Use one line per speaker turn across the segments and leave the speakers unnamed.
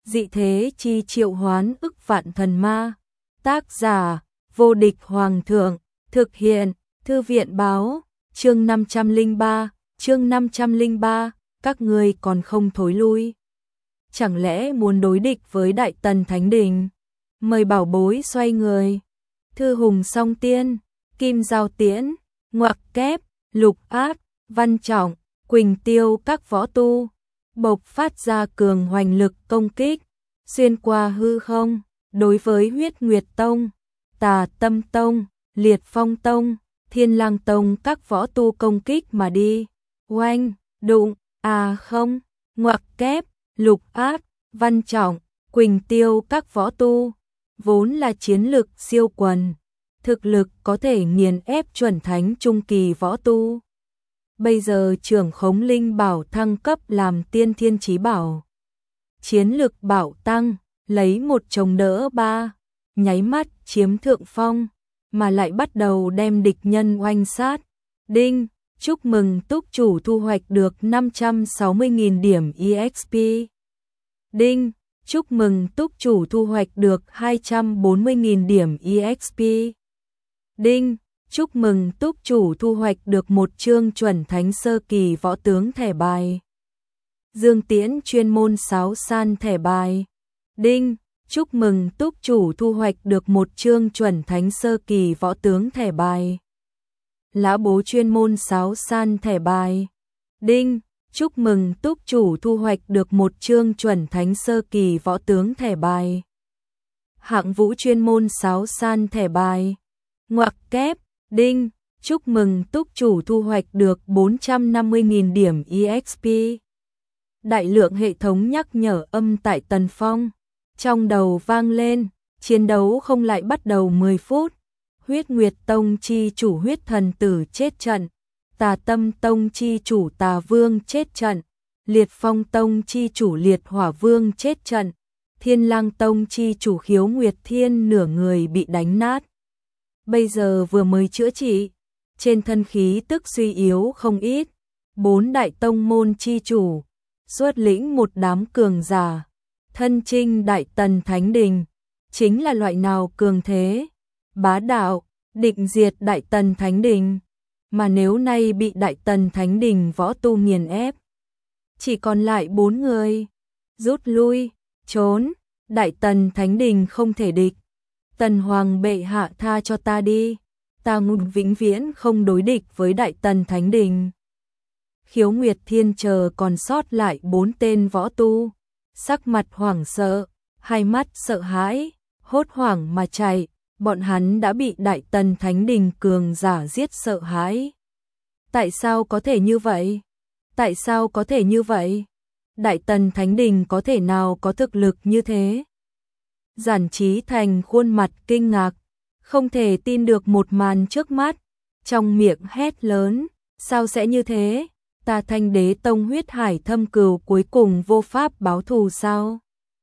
dị thế chi triệu hoán ức vạn thần ma. Tác giả, vô địch hoàng thượng, thực hiện, thư viện báo, chương 503, các ngươi còn không thối lui. Chẳng lẽ muốn đối địch với Đại Tần Thánh Đình? Mời bảo bối xoay người. Thư hùng song tiên, kim giao tiễn, ngoặc kép, lục ác, văn trọng, quỳnh tiêu các võ tu, bộc phát ra cường hoành lực công kích, xuyên qua hư không, đối với Huyết Nguyệt Tông, Tà Tâm Tông, Liệt Phong Tông, Thiên Lang Tông các võ tu công kích mà đi. Oanh, đụng, không, ngoặc kép, lục ác, văn trọng, quỳnh tiêu các võ tu, vốn là chiến lực siêu quần, thực lực có thể nghiền ép chuẩn thánh trung kỳ võ tu. Bây giờ trưởng khống linh bảo thăng cấp làm tiên thiên chí bảo. Chiến lực bảo tăng, lấy một chống đỡ ba, nháy mắt chiếm thượng phong, mà lại bắt đầu đem địch nhân oanh sát. Đinh, chúc mừng túc chủ thu hoạch được 560.000 điểm EXP. Đinh, chúc mừng túc chủ thu hoạch được 240.000 điểm EXP. Đinh, chúc mừng túc chủ thu hoạch được một chương chuẩn thánh sơ kỳ võ tướng thẻ bài. Dương Tiễn chuyên môn sáo san thẻ bài. Đinh, chúc mừng túc chủ thu hoạch được một chương chuẩn thánh sơ kỳ võ tướng thẻ bài. Lã bố chuyên môn sáo san thẻ bài. Đinh, chúc mừng túc chủ thu hoạch được một chương chuẩn thánh sơ kỳ võ tướng thẻ bài. Hạng vũ chuyên môn sáo san thẻ bài. Ngoặc kép. Đinh, chúc mừng túc chủ thu hoạch được 450.000 điểm EXP. Đại lượng hệ thống nhắc nhở âm tại Tần Phong. Trong đầu vang lên, chiến đấu không lại bắt đầu 10 phút. Huyết Nguyệt Tông chi chủ Huyết Thần Tử chết trận. Tà Tâm Tông chi chủ Tà Vương chết trận. Liệt Phong Tông chi chủ Liệt Hỏa Vương chết trận. Thiên Lang Tông chi chủ Khiếu Nguyệt Thiên nửa người bị đánh nát. Bây giờ vừa mới chữa trị, trên thân khí tức suy yếu không ít. 4 đại tông môn chi chủ, xuất lĩnh một đám cường giả, thân chinh Đại Tần Thánh Đình, chính là loại nào cường thế, bá đạo, định diệt Đại Tần Thánh Đình, mà nếu nay bị Đại Tần Thánh Đình võ tu nghiền ép, chỉ còn lại 4 người, rút lui, trốn, Đại Tần Thánh Đình không thể địch. Tần Hoàng bệ hạ tha cho ta đi, ta ngùng vĩnh viễn không đối địch với Đại Tần Thánh Đình. Khiếu Nguyệt Thiên chờ còn sót lại 4 tên võ tu, sắc mặt hoảng sợ, hai mắt sợ hãi, hốt hoảng mà chạy, bọn hắn đã bị Đại Tần Thánh Đình cường giả giết sợ hãi. Tại sao có thể như vậy? Tại sao có thể như vậy? Đại Tần Thánh Đình có thể nào có thực lực như thế? Giản Chí Thành khuôn mặt kinh ngạc, không thể tin được một màn trước mắt, trong miệng hét lớn, sao sẽ như thế? Ta Thanh Đế Tông huyết hải thâm cừu cuối cùng vô pháp báo thù sao?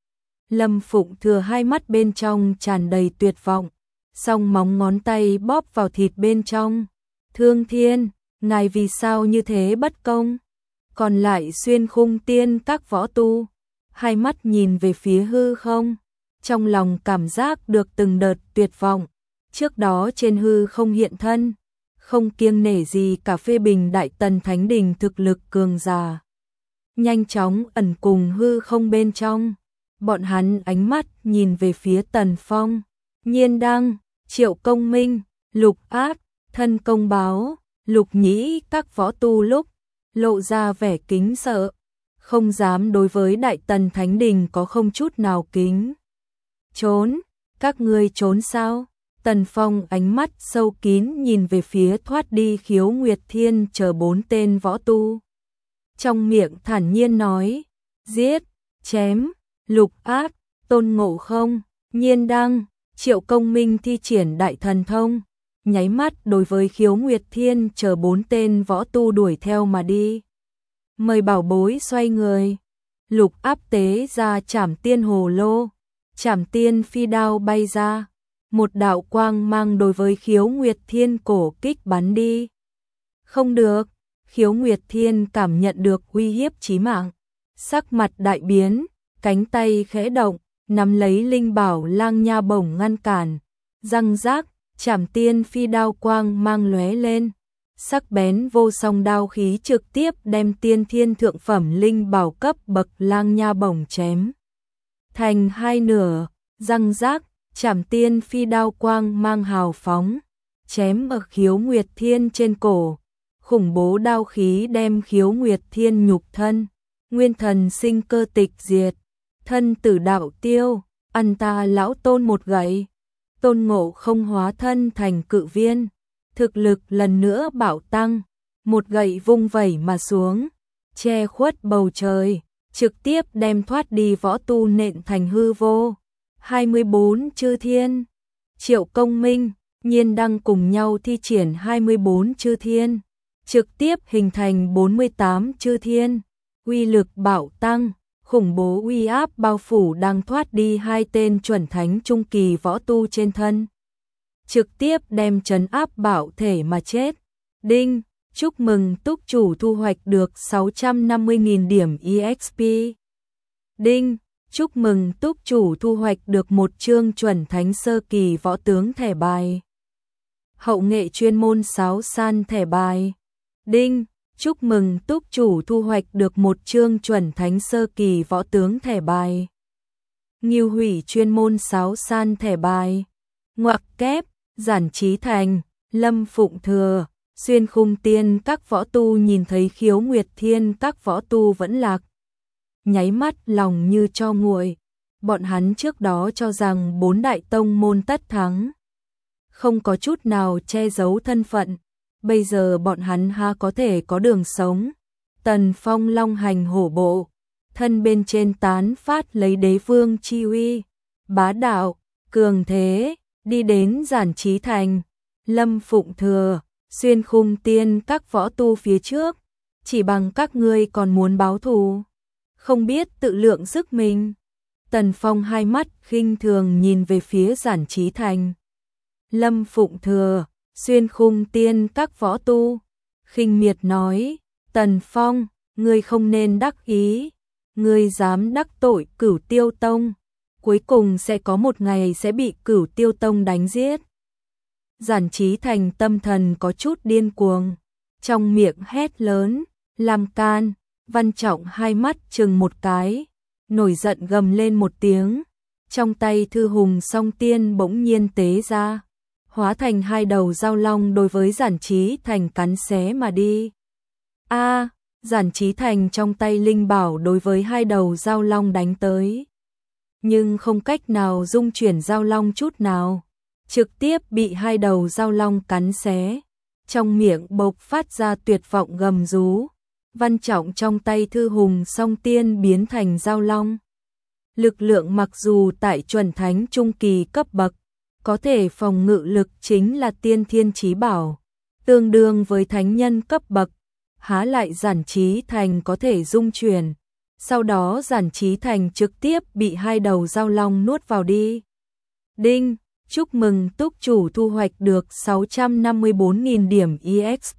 Lâm Phụng Thừa hai mắt bên trong tràn đầy tuyệt vọng, song móng ngón tay bóp vào thịt bên trong. Thương Thiên, ngài vì sao như thế bất công? Còn lại Xuyên Khung Tiên các võ tu, hai mắt nhìn về phía hư không. Trong lòng cảm giác được từng đợt tuyệt vọng, trước đó trên hư không hiện thân, không kiêng nể gì cả phê bình Đại Tần Thánh Đình thực lực cường giả. Nhanh chóng ẩn cùng hư không bên trong, bọn hắn ánh mắt nhìn về phía Tần Phong, Nhiên Đăng, Triệu Công Minh, Lục Ác, Thân Công Báo, Lục Nhĩ các võ tu lúc lộ ra vẻ kính sợ, không dám đối với Đại Tần Thánh Đình có không chút nào kính. Trốn, các ngươi trốn sao? Tần Phong ánh mắt sâu kín nhìn về phía thoát đi Khiếu Nguyệt Thiên chờ 4 tên võ tu. Trong miệng thản nhiên nói, giết, chém, Lục Ác, Tôn Ngộ Không, Nhiên Đăng, Triệu Công Minh thi triển đại thần thông, nháy mắt đối với Khiếu Nguyệt Thiên chờ 4 tên võ tu đuổi theo mà đi. Mời bảo bối xoay người. Lục Áp tế ra Trảm Tiên Hồ Lô. Trảm Tiên phi đao bay ra, một đạo quang mang đối với Khiếu Nguyệt Thiên cổ kích bắn đi. Không được, Khiếu Nguyệt Thiên cảm nhận được uy hiếp chí mạng, sắc mặt đại biến, cánh tay khẽ động, nắm lấy linh bảo lang nha bổng ngăn cản, răng rác, Trảm Tiên Phi đao quang mang lóe lên, sắc bén vô song đao khí trực tiếp đem tiên thiên thượng phẩm linh bảo cấp bậc lang nha bổng chém thành hai nửa, răng rác, Trảm Tiên Phi đao quang mang hào phóng, chém ở Khiếu Nguyệt Thiên trên cổ, khủng bố đao khí đem Khiếu Nguyệt Thiên nhục thân, nguyên thần sinh cơ tịch diệt, thân tử đạo tiêu, ăn ta lão tôn một gậy. Tôn Ngộ Không hóa thân thành cự viên, thực lực lần nữa bạo tăng, một gậy vung vẩy mà xuống, che khuất bầu trời, trực tiếp đem thoát đi võ tu nện thành hư vô. 24 chư thiên, Triệu Công Minh, Nhiên Đăng cùng nhau thi triển 24 chư thiên, trực tiếp hình thành 48 chư thiên, uy lực bạo tăng, khủng bố uy áp bao phủ đang thoát đi hai tên chuẩn thánh trung kỳ võ tu trên thân. Trực tiếp đem trấn áp bạo thể mà chết. Đinh, chúc mừng túc chủ thu hoạch được 650.000 điểm EXP. Đinh, chúc mừng túc chủ thu hoạch được một chương chuẩn thánh sơ kỳ võ tướng thẻ bài. Hậu nghệ chuyên môn sáo san thẻ bài. Đinh, chúc mừng túc chủ thu hoạch được một chương chuẩn thánh sơ kỳ võ tướng thẻ bài. Ngưu hủy chuyên môn sáo san thẻ bài. Ngoặc kép, Giản Chí Thành, Lâm Phụng Thừa, Xuyên Khung Tiên các võ tu nhìn thấy Khiếu Nguyệt Thiên các võ tu vẫn lạc. Nháy mắt lòng như cho nguội, bọn hắn trước đó cho rằng 4 đại tông môn tất thắng. Không có chút nào che giấu thân phận, bây giờ bọn hắn ha có thể có đường sống. Tần Phong long hành hổ bộ, thân bên trên tán phát lấy đế vương chi uy, bá đạo, cường thế, đi đến Giản Chí Thành, Lâm Phụng Thừa, Xuyên Khung Tiên các võ tu phía trước, chỉ bằng các ngươi còn muốn báo thù, không biết tự lượng sức mình. Tần Phong hai mắt khinh thường nhìn về phía Giản Chí Thành. Lâm Phụng Thừa, Xuyên Khung Tiên các võ tu, khinh miệt nói, Tần Phong, ngươi không nên đắc ý, ngươi dám đắc tội Cửu Tiêu Tông, cuối cùng sẽ có một ngày sẽ bị Cửu Tiêu Tông đánh giết. Giản Chí Thành tâm thần có chút điên cuồng, trong miệng hét lớn, làm can. Văn Trọng hai mắt chừng một cái, nổi giận gầm lên một tiếng, trong tay Thư Hùng Song Tiên bỗng nhiên tế ra, hóa thành hai đầu dao long đối với Giản Chí Thành cắn xé mà đi. A, Giản Chí Thành trong tay linh bảo đối với hai đầu dao long đánh tới, nhưng không cách nào dung chuyển dao long chút nào, trực tiếp bị hai đầu dao long cắn xé, trong miệng bộc phát ra tuyệt vọng gầm rú. Văn Trọng trong tay Thư Hùng Song Tiên biến thành dao long. Lực lượng mặc dù tại chuẩn thánh trung kỳ cấp bậc, có thể phòng ngự lực chính là tiên thiên chí bảo, tương đương với thánh nhân cấp bậc, há lại Giản Chí Thành có thể dung chuyển. Sau đó Giản Chí Thành trực tiếp bị hai đầu dao long nuốt vào đi. Đinh, chúc mừng túc chủ thu hoạch được 654.000 điểm EXP.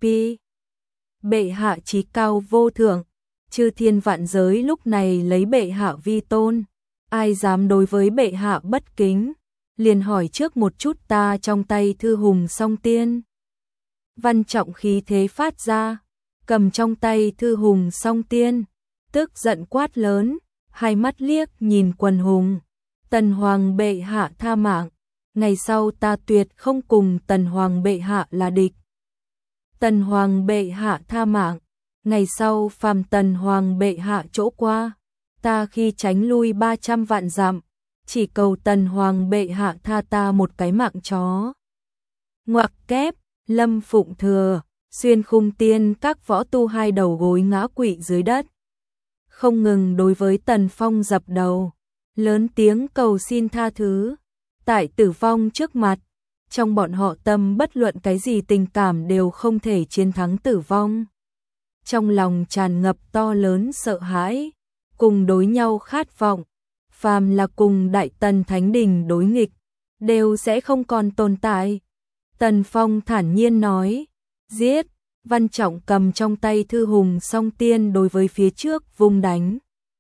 Bệ hạ chí cao vô thượng, chư thiên vạn giới lúc này lấy bệ hạ vi tôn, ai dám đối với bệ hạ bất kính, liền hỏi trước một chút ta trong tay Thư Hùng Song Tiên. Văn Trọng khí thế phát ra, cầm trong tay Thư Hùng Song Tiên, tức giận quát lớn, hai mắt liếc nhìn quần hùng, Tần Hoàng bệ hạ tha mạng, ngày sau ta tuyệt không cùng Tần Hoàng bệ hạ là địch. Tần Hoàng bệ hạ tha mạng, ngày sau phàm Tần Hoàng bệ hạ chỗ qua, ta khi tránh lui 300 vạn dặm, chỉ cầu Tần Hoàng bệ hạ tha ta một cái mạng chó. Ngoặc kép, Lâm Phụng Thừa, Xuyên Khung Tiên các võ tu hai đầu gối ngã quỵ dưới đất, không ngừng đối với Tần Phong dập đầu, lớn tiếng cầu xin tha thứ. Tại tử vong trước mặt, trong bọn họ tâm bất luận cái gì tình cảm đều không thể chiến thắng tử vong. Trong lòng tràn ngập to lớn sợ hãi, cùng đối nhau khát vọng, phàm là cùng Đại Tần Thánh Đình đối nghịch, đều sẽ không còn tồn tại. Tần Phong thản nhiên nói, giết. Văn Trọng cầm trong tay Thư Hùng Song Tiên đối với phía trước vung đánh.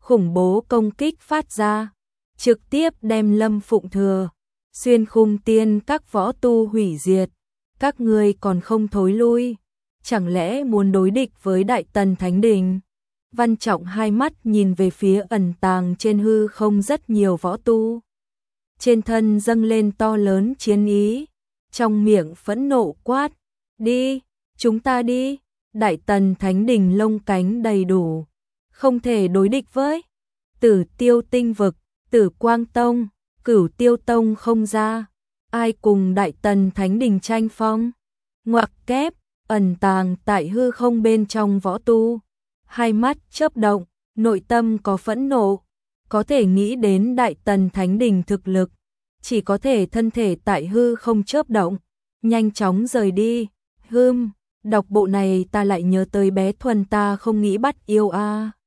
khủng bố công kích phát ra, trực tiếp đem Lâm Phụng Thừa, Xuyên Khung Tiên các võ tu hủy diệt. Các ngươi còn không thối lui, chẳng lẽ muốn đối địch với Đại Tần Thánh Đình? Văn Trọng hai mắt nhìn về phía ẩn tàng trên hư không rất nhiều võ tu. Trên thân dâng lên to lớn chiến ý, trong miệng phẫn nộ quát, đi, chúng ta đi, Đại Tần Thánh Đình lông cánh đầy đủ, không thể đối địch với Tử Tiêu Tinh Vực, Tử Quang Tông, Cửu Tiêu Tông không ra, ai cùng Đại Tần Thánh Đình tranh phong. Ngoặc kép, ẩn tàng tại hư không bên trong võ tu, hai mắt chớp động, nội tâm có phẫn nộ, có thể nghĩ đến Đại Tần Thánh Đình thực lực, chỉ có thể thân thể tại hư không chớp động, nhanh chóng rời đi. Đọc bộ này ta lại nhớ tới bé Thuần ta không nghĩ bắt yêu a.